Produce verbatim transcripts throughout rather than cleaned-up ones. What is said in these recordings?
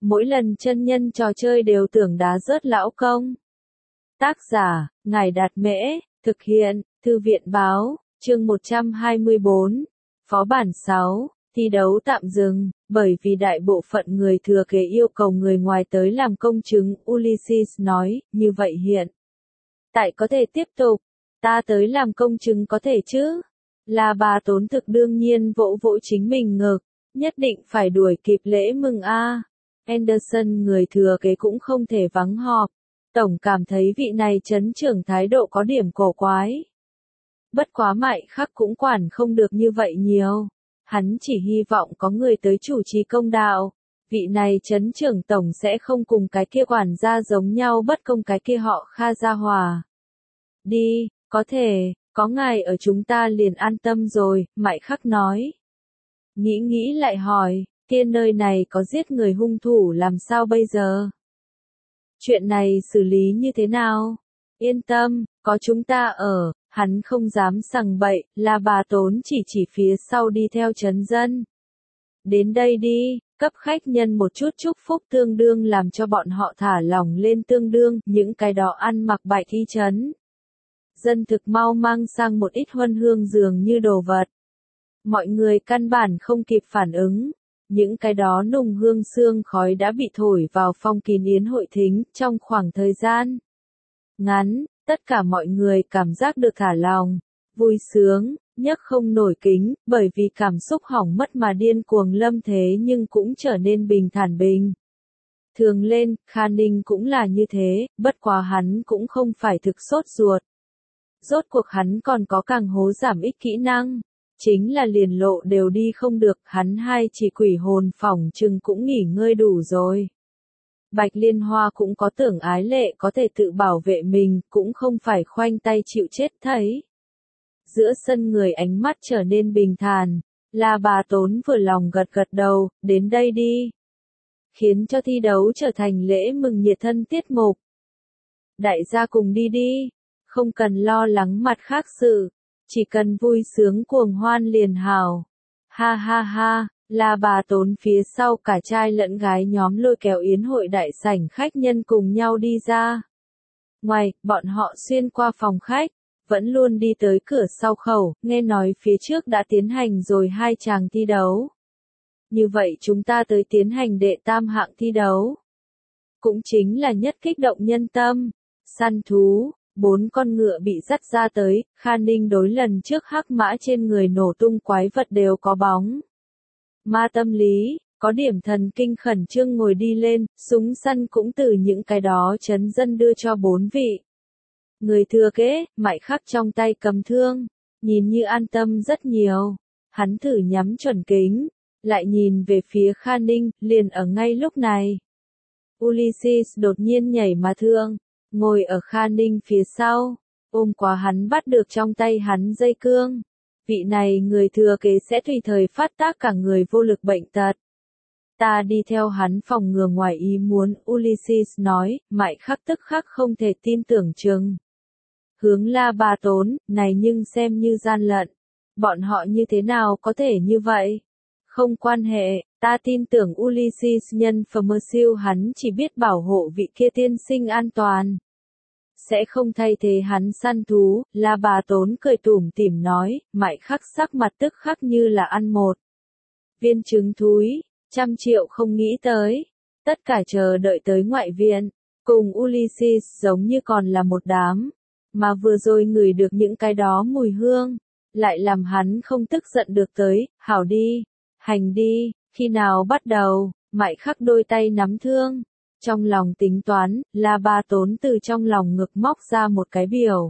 mỗi lần chân nhân trò chơi đều tưởng đá rớt lão công. Tác giả, Ngài Đạt Mễ, thực hiện, Thư viện Báo, chương một trăm hai mươi bốn, Phó bản sáu, thi đấu tạm dừng, bởi vì đại bộ phận người thừa kế yêu cầu người ngoài tới làm công chứng, Ulysses nói, như vậy hiện tại có thể tiếp tục, ta tới làm công chứng có thể chứ? Là bà Tốn thực đương nhiên vỗ vỗ chính mình ngực, nhất định phải đuổi kịp lễ mừng a. Anderson người thừa kế cũng không thể vắng họp, tổng cảm thấy vị này trấn trưởng thái độ có điểm cổ quái. Bất quá Mại Khắc cũng quản không được như vậy nhiều, hắn chỉ hy vọng có người tới chủ trì công đạo, vị này trấn trưởng tổng sẽ không cùng cái kia quản gia giống nhau bất công cái kia họ Kha gia hòa. Đi, có thể, có ngài ở chúng ta liền an tâm rồi, Mại Khắc nói. Nghĩ nghĩ lại hỏi, kia nơi này có giết người hung thủ làm sao bây giờ? Chuyện này xử lý như thế nào? Yên tâm, có chúng ta ở, hắn không dám sằng bậy, là bà Tốn chỉ chỉ phía sau đi theo trấn dân. Đến đây đi, cấp khách nhân một chút chúc phúc tương đương làm cho bọn họ thả lỏng lên tương đương, những cái đó ăn mặc bại thi trấn. Dân thực mau mang sang một ít huân hương dường như đồ vật. Mọi người căn bản không kịp phản ứng. Những cái đó nùng hương sương khói đã bị thổi vào phong kín yến hội thính trong khoảng thời gian ngắn, tất cả mọi người cảm giác được thả lòng, vui sướng, nhấc không nổi kính, bởi vì cảm xúc hỏng mất mà điên cuồng lâm thế nhưng cũng trở nên bình thản bình. Thường lên, Kha Ninh cũng là như thế, bất quá hắn cũng không phải thực sốt ruột. Rốt cuộc hắn còn có càng hố giảm ít kỹ năng. Chính là liền lộ đều đi không được, hắn hai chỉ quỷ hồn phỏng chừng cũng nghỉ ngơi đủ rồi. Bạch Liên Hoa cũng có tưởng ái lệ có thể tự bảo vệ mình, cũng không phải khoanh tay chịu chết thấy. Giữa sân người ánh mắt trở nên bình thản, là bà Tốn vừa lòng gật gật đầu, đến đây đi. Khiến cho thi đấu trở thành lễ mừng nhiệt thân tiết mục. Đại gia cùng đi đi, không cần lo lắng mặt khác sự. Chỉ cần vui sướng cuồng hoan liền hào. Ha ha ha, là bà Tốn phía sau cả trai lẫn gái nhóm lôi kéo yến hội đại sảnh khách nhân cùng nhau đi ra. Ngoài, bọn họ xuyên qua phòng khách, vẫn luôn đi tới cửa sau khẩu, nghe nói phía trước đã tiến hành rồi hai chàng thi đấu. Như vậy chúng ta tới tiến hành đệ tam hạng thi đấu. Cũng chính là nhất kích động nhân tâm, săn thú. Bốn con ngựa bị dắt ra tới, Kha Ninh đối lần trước hắc mã trên người nổ tung quái vật đều có bóng. Ma tâm lý, có điểm thần kinh khẩn trương ngồi đi lên, súng săn cũng từ những cái đó trấn dân đưa cho bốn vị. Người thừa kế, Mại Khắc trong tay cầm thương, nhìn như an tâm rất nhiều. Hắn thử nhắm chuẩn kính, lại nhìn về phía Kha Ninh, liền ở ngay lúc này. Ulysses đột nhiên nhảy mà thương. Ngồi ở Kha Ninh phía sau, ôm quá hắn bắt được trong tay hắn dây cương. Vị này người thừa kế sẽ tùy thời phát tác cả người vô lực bệnh tật. Ta đi theo hắn phòng ngừa ngoài ý muốn, Ulysses nói, Mại Khắc tức khắc không thể tin tưởng chừng. Hướng La bà Tốn, này nhưng xem như gian lận. Bọn họ như thế nào có thể như vậy? Không quan hệ, ta tin tưởng Ulysses nhân phẩm mơ siêu hắn chỉ biết bảo hộ vị kia tiên sinh an toàn. Sẽ không thay thế hắn săn thú, là bà Tốn cười tủm tỉm nói, Mại Khắc sắc mặt tức khắc như là ăn một viên trứng thúi, trăm triệu không nghĩ tới. Tất cả chờ đợi tới ngoại viện, cùng Ulysses giống như còn là một đám, mà vừa rồi ngửi được những cái đó mùi hương, lại làm hắn không tức giận được tới, hảo đi, hành đi, khi nào bắt đầu, Mại Khắc đôi tay nắm thương. Trong lòng tính toán, là bà Tốn từ trong lòng ngực móc ra một cái biểu.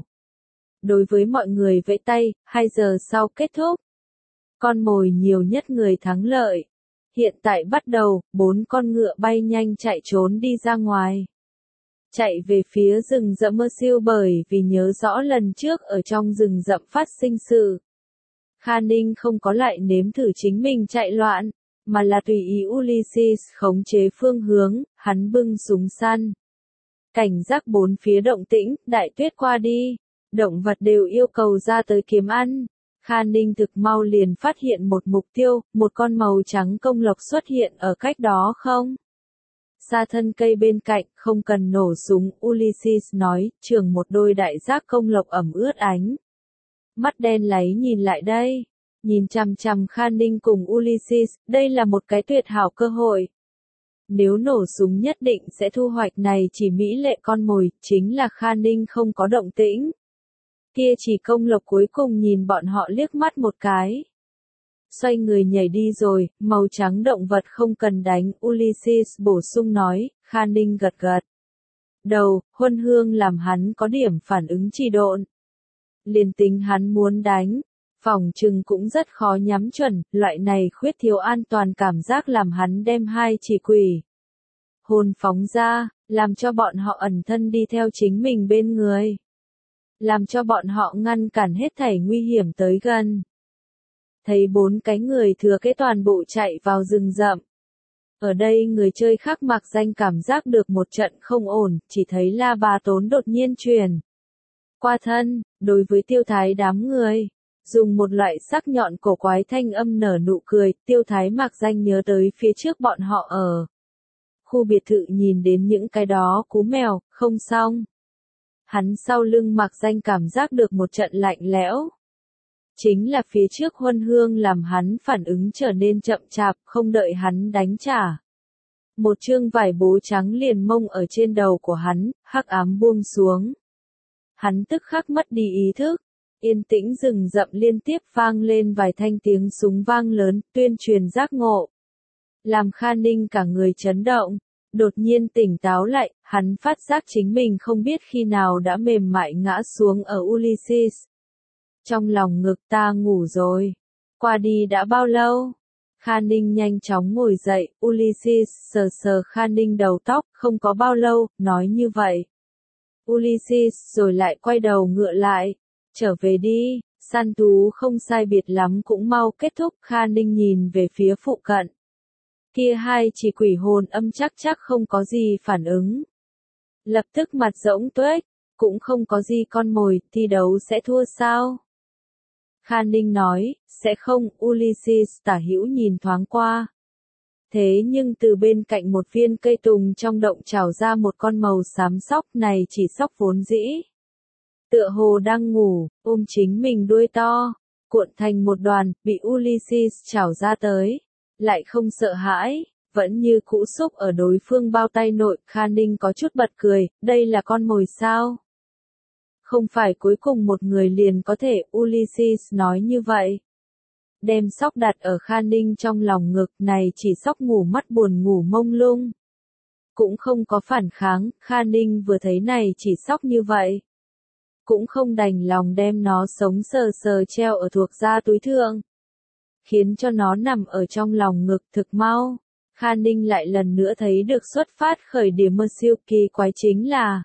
Đối với mọi người vẫy tay, hai giờ sau kết thúc. Con mồi nhiều nhất người thắng lợi. Hiện tại bắt đầu, bốn con ngựa bay nhanh chạy trốn đi ra ngoài. Chạy về phía rừng rậm mơ siêu bởi vì nhớ rõ lần trước ở trong rừng rậm phát sinh sự. Kha Ninh không có lại nếm thử chính mình chạy loạn. Mà là tùy ý Ulysses khống chế phương hướng, hắn bưng súng săn. Cảnh giác bốn phía động tĩnh, đại tuyết qua đi, động vật đều yêu cầu ra tới kiếm ăn. Kha Ninh thực mau liền phát hiện một mục tiêu, một con màu trắng công lộc xuất hiện ở cách đó không Xa thân cây bên cạnh, không cần nổ súng, Ulysses nói, trường một đôi đại giác công lộc ẩm ướt ánh. Mắt đen láy nhìn lại đây. Nhìn chằm chằm Kha Ninh cùng Ulysses, đây là một cái tuyệt hảo cơ hội. Nếu nổ súng nhất định sẽ thu hoạch này chỉ mỹ lệ con mồi, chính là Kha Ninh không có động tĩnh. Kia chỉ công lộc cuối cùng nhìn bọn họ liếc mắt một cái. Xoay người nhảy đi rồi, màu trắng động vật không cần đánh, Ulysses bổ sung nói, Kha Ninh gật gật. Đầu, huân hương làm hắn có điểm phản ứng trì độn. Liền tính hắn muốn đánh, phòng trừng cũng rất khó nhắm chuẩn, loại này khuyết thiếu an toàn cảm giác làm hắn đem hai chỉ quỷ. Hồn phóng ra, làm cho bọn họ ẩn thân đi theo chính mình bên người. Làm cho bọn họ ngăn cản hết thảy nguy hiểm tới gần. Thấy bốn cái người thừa kế toàn bộ chạy vào rừng rậm. Ở đây người chơi khác mặc danh cảm giác được một trận không ổn, chỉ thấy La Bá Tốn đột nhiên truyền qua thân, đối với Tiêu Thái đám người, dùng một loại sắc nhọn cổ quái thanh âm nở nụ cười, Tiêu Thái mặc danh nhớ tới phía trước bọn họ ở khu biệt thự nhìn đến những cái đó cú mèo, không xong. Hắn sau lưng mặc danh cảm giác được một trận lạnh lẽo. Chính là phía trước huân hương làm hắn phản ứng trở nên chậm chạp, không đợi hắn đánh trả. Một chương vải bố trắng liền mông ở trên đầu của hắn, hắc ám buông xuống. Hắn tức khắc mất đi ý thức, yên tĩnh rừng rậm liên tiếp vang lên vài thanh tiếng súng vang lớn, tuyên truyền giác ngộ. Làm Kha Ninh cả người chấn động, đột nhiên tỉnh táo lại, hắn phát giác chính mình không biết khi nào đã mềm mại ngã xuống ở Ulysses. Trong lòng ngực ta ngủ rồi. Qua đi đã bao lâu? Kha Ninh nhanh chóng ngồi dậy, Ulysses sờ sờ Kha Ninh đầu tóc, không có bao lâu, nói như vậy. Ulysses rồi lại quay đầu ngựa lại. Trở về đi, săn thú không sai biệt lắm cũng mau kết thúc. Kha Ninh nhìn về phía phụ cận. Kia hai chỉ quỷ hồn âm chắc chắc không có gì phản ứng. Lập tức mặt rỗng tuếch, cũng không có gì con mồi, thi đấu sẽ thua sao? Kha Ninh nói, sẽ không, Ulysses tả hữu nhìn thoáng qua. Thế nhưng từ bên cạnh một viên cây tùng trong động trào ra một con màu xám sóc, này chỉ sóc vốn dĩ. Tựa hồ đang ngủ, ôm chính mình đuôi to, cuộn thành một đoàn, bị Ulysses trào ra tới. Lại không sợ hãi, vẫn như cũ xúc ở đối phương bao tay nội. Kha Ninh có chút bật cười, đây là con mồi sao? Không phải cuối cùng một người liền có thể, Ulysses nói như vậy. Đem sóc đặt ở Kha Ninh trong lòng ngực, này chỉ sóc ngủ mắt buồn ngủ mông lung. Cũng không có phản kháng, Kha Ninh vừa thấy này chỉ sóc như vậy. Cũng không đành lòng đem nó sống sờ sờ treo ở thuộc da túi thượng. Khiến cho nó nằm ở trong lòng ngực thực mau. Kha Ninh lại lần nữa thấy được xuất phát khởi điểm mơ siêu kỳ quái chính là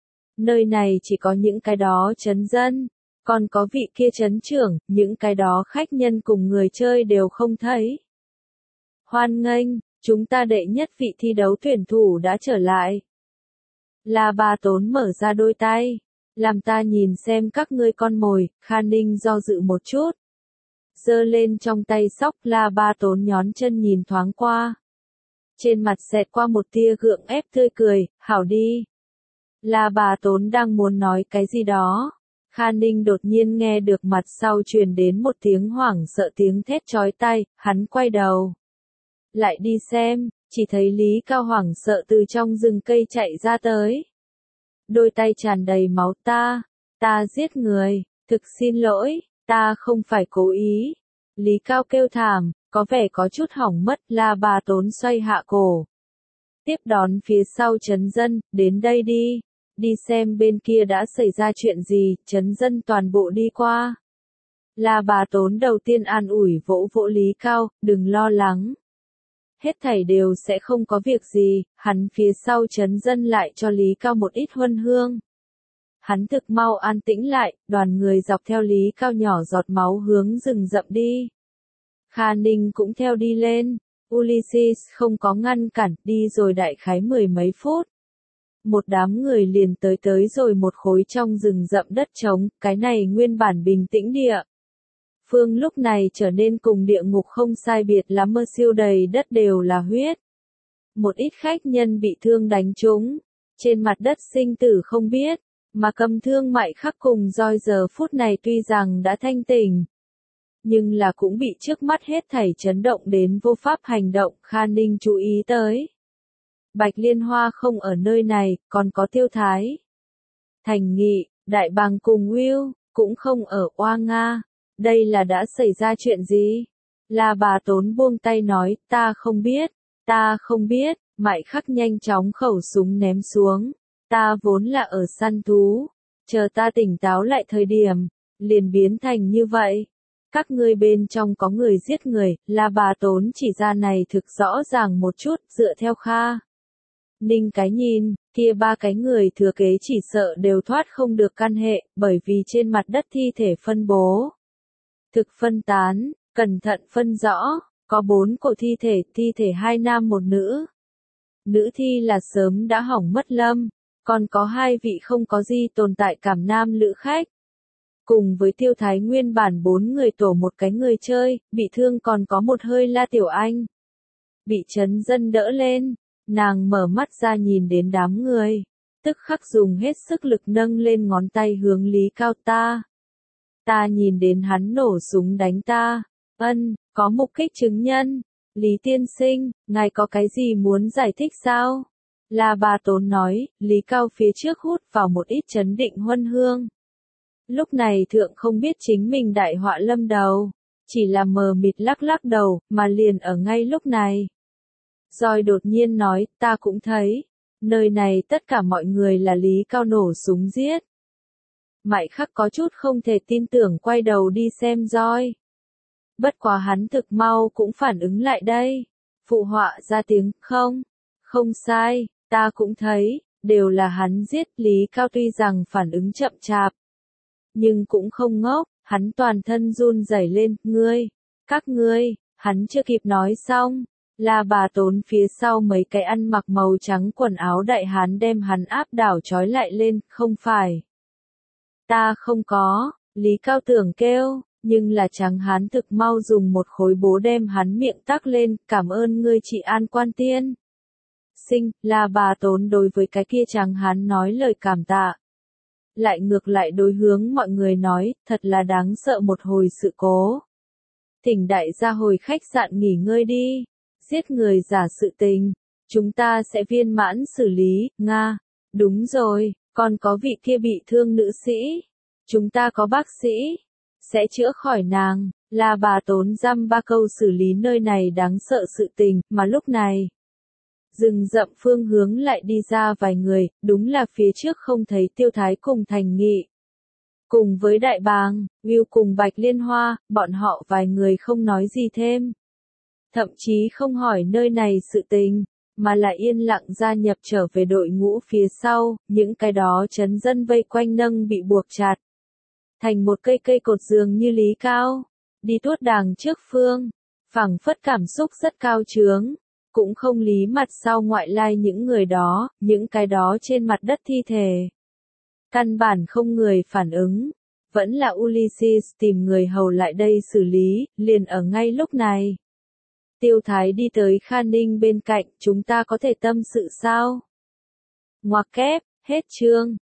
nơi này chỉ có những cái đó trấn dân, còn có vị kia trấn trưởng, những cái đó khách nhân cùng người chơi đều không thấy. Hoan nghênh, chúng ta đệ nhất vị thi đấu tuyển thủ đã trở lại. La Bá Tốn mở ra đôi tay, làm ta nhìn xem các ngươi con mồi. Kha Ninh do dự một chút, giơ lên trong tay sóc. La Bá Tốn nhón chân nhìn thoáng qua. Trên mặt xẹt qua một tia gượng ép tươi cười, hảo đi. La Bá Tốn đang muốn nói cái gì đó. Kha Ninh đột nhiên nghe được mặt sau truyền đến một tiếng hoảng sợ tiếng thét chói tai, hắn quay đầu. Lại đi xem, chỉ thấy Lý Cao hoảng sợ từ trong rừng cây chạy ra tới. Đôi tay tràn đầy máu. Ta, ta giết người, thực xin lỗi, ta không phải cố ý. Lý Cao kêu thảm, có vẻ có chút hỏng mất. La Bá Tốn xoay hạ cổ. Tiếp đón phía sau trấn dân, đến đây đi. Đi xem bên kia đã xảy ra chuyện gì, trấn dân toàn bộ đi qua. La Bá Tốn đầu tiên an ủi vỗ vỗ Lý Cao, đừng lo lắng. Hết thảy đều sẽ không có việc gì, hắn phía sau trấn dân lại cho Lý Cao một ít huân hương. Hắn thực mau an tĩnh lại, đoàn người dọc theo Lý Cao nhỏ giọt máu hướng rừng rậm đi. Kha Ninh cũng theo đi lên, Ulysses không có ngăn cản, đi rồi đại khái mười mấy phút. Một đám người liền tới tới rồi một khối trong rừng rậm đất trống, cái này nguyên bản bình tĩnh địa. Phương lúc này trở nên cùng địa ngục không sai biệt lắm, mơ siêu đầy đất đều là huyết. một ít khách nhân bị thương đánh trúng, trên mặt đất sinh tử không biết, mà cầm thương Mại Khắc cùng Roi giờ phút này tuy rằng đã thanh tỉnh, nhưng là cũng bị trước mắt hết thảy chấn động đến vô pháp hành động. Kha Ninh chú ý tới. Bạch Liên Hoa không ở nơi này, còn có Tiêu Thái, Thành Nghị, Đại Bàng cùng Will, cũng không ở Oa Nga. Đây là đã xảy ra chuyện gì? La Bà Tốn buông tay nói, ta không biết, ta không biết. Mại Khắc nhanh chóng khẩu súng ném xuống. Ta vốn là ở săn thú, chờ ta tỉnh táo lại thời điểm, liền biến thành như vậy. Các ngươi bên trong có người giết người, La Bà Tốn chỉ ra này thực rõ ràng một chút, dựa theo Kha Ninh cái nhìn, kia ba cái người thừa kế chỉ sợ đều thoát không được căn hệ, bởi vì trên mặt đất thi thể phân bố. Thực phân tán, cẩn thận phân rõ, có bốn cổ thi thể, thi thể hai nam một nữ. Nữ thi là sớm đã hỏng mất lâm, còn có hai vị không có gì tồn tại cảm nam lữ khách. Cùng với Tiêu Thái nguyên bản bốn người tổ một cái người chơi, bị thương còn có một hơi La Tiểu Anh. Bị chấn dân đỡ lên, nàng mở mắt ra nhìn đến đám người, tức khắc dùng hết sức lực nâng lên ngón tay hướng Lý Cao ta. Ta nhìn đến hắn nổ súng đánh ta, ân, có mục kích chứng nhân. Lý tiên sinh, ngài có cái gì muốn giải thích sao? La Bà Tốn nói, Lý Cao phía trước hút vào một ít chấn định huân hương. Lúc này thượng không biết chính mình đại họa lâm đầu, chỉ là mờ mịt lắc lắc đầu, mà liền ở ngay lúc này. Rồi đột nhiên nói, ta cũng thấy, nơi này tất cả mọi người là Lý Cao nổ súng giết. Mại Khắc có chút không thể tin tưởng quay đầu đi xem Roi. Bất quá hắn thực mau cũng phản ứng lại đây. Phụ họa ra tiếng, không, không sai, ta cũng thấy, đều là hắn giết. Lý Cao tuy rằng phản ứng chậm chạp, nhưng cũng không ngốc, hắn toàn thân run rẩy lên, ngươi, các ngươi, hắn chưa kịp nói xong. La Bà Tốn phía sau mấy cái ăn mặc màu trắng quần áo đại hán đem hắn áp đảo trói lại lên, không phải. Ta không có, Lý Cao tưởng kêu, nhưng là trắng hán thực mau dùng một khối bố đem hắn miệng tắc lên, cảm ơn ngươi chị An Quan Tiên. Sinh, La Bà Tốn đối với cái kia trắng hán nói lời cảm tạ. Lại ngược lại đối hướng mọi người nói, thật là đáng sợ một hồi sự cố. Thỉnh đại gia hồi khách sạn nghỉ ngơi đi, giết người giả sự tình, chúng ta sẽ viên mãn xử lý. Nga, đúng rồi, còn có vị kia bị thương nữ sĩ, chúng ta có bác sĩ, sẽ chữa khỏi nàng. La Bà Tốn dăm ba câu xử lý nơi này đáng sợ sự tình, mà lúc này, rừng rậm phương hướng lại đi ra vài người, đúng là phía trước không thấy Tiêu Thái cùng Thành Nghị. Cùng với Đại Bàng, Will cùng Bạch Liên Hoa, bọn họ vài người không nói gì thêm. Thậm chí không hỏi nơi này sự tình, mà lại yên lặng gia nhập trở về đội ngũ phía sau, những cái đó chấn dân vây quanh nâng bị buộc chặt. Thành một cây cây cột giường như Lý Cao, đi tuốt đàng trước phương, phảng phất cảm xúc rất cao trướng, cũng không lý mặt sau ngoại lai những người đó, những cái đó trên mặt đất thi thể. Căn bản không người phản ứng, vẫn là Ulysses tìm người hầu lại đây xử lý, liền ở ngay lúc này. Tiêu Thái đi tới Kha Ninh bên cạnh, chúng ta có thể tâm sự sao? Ngoặc kép, hết chương.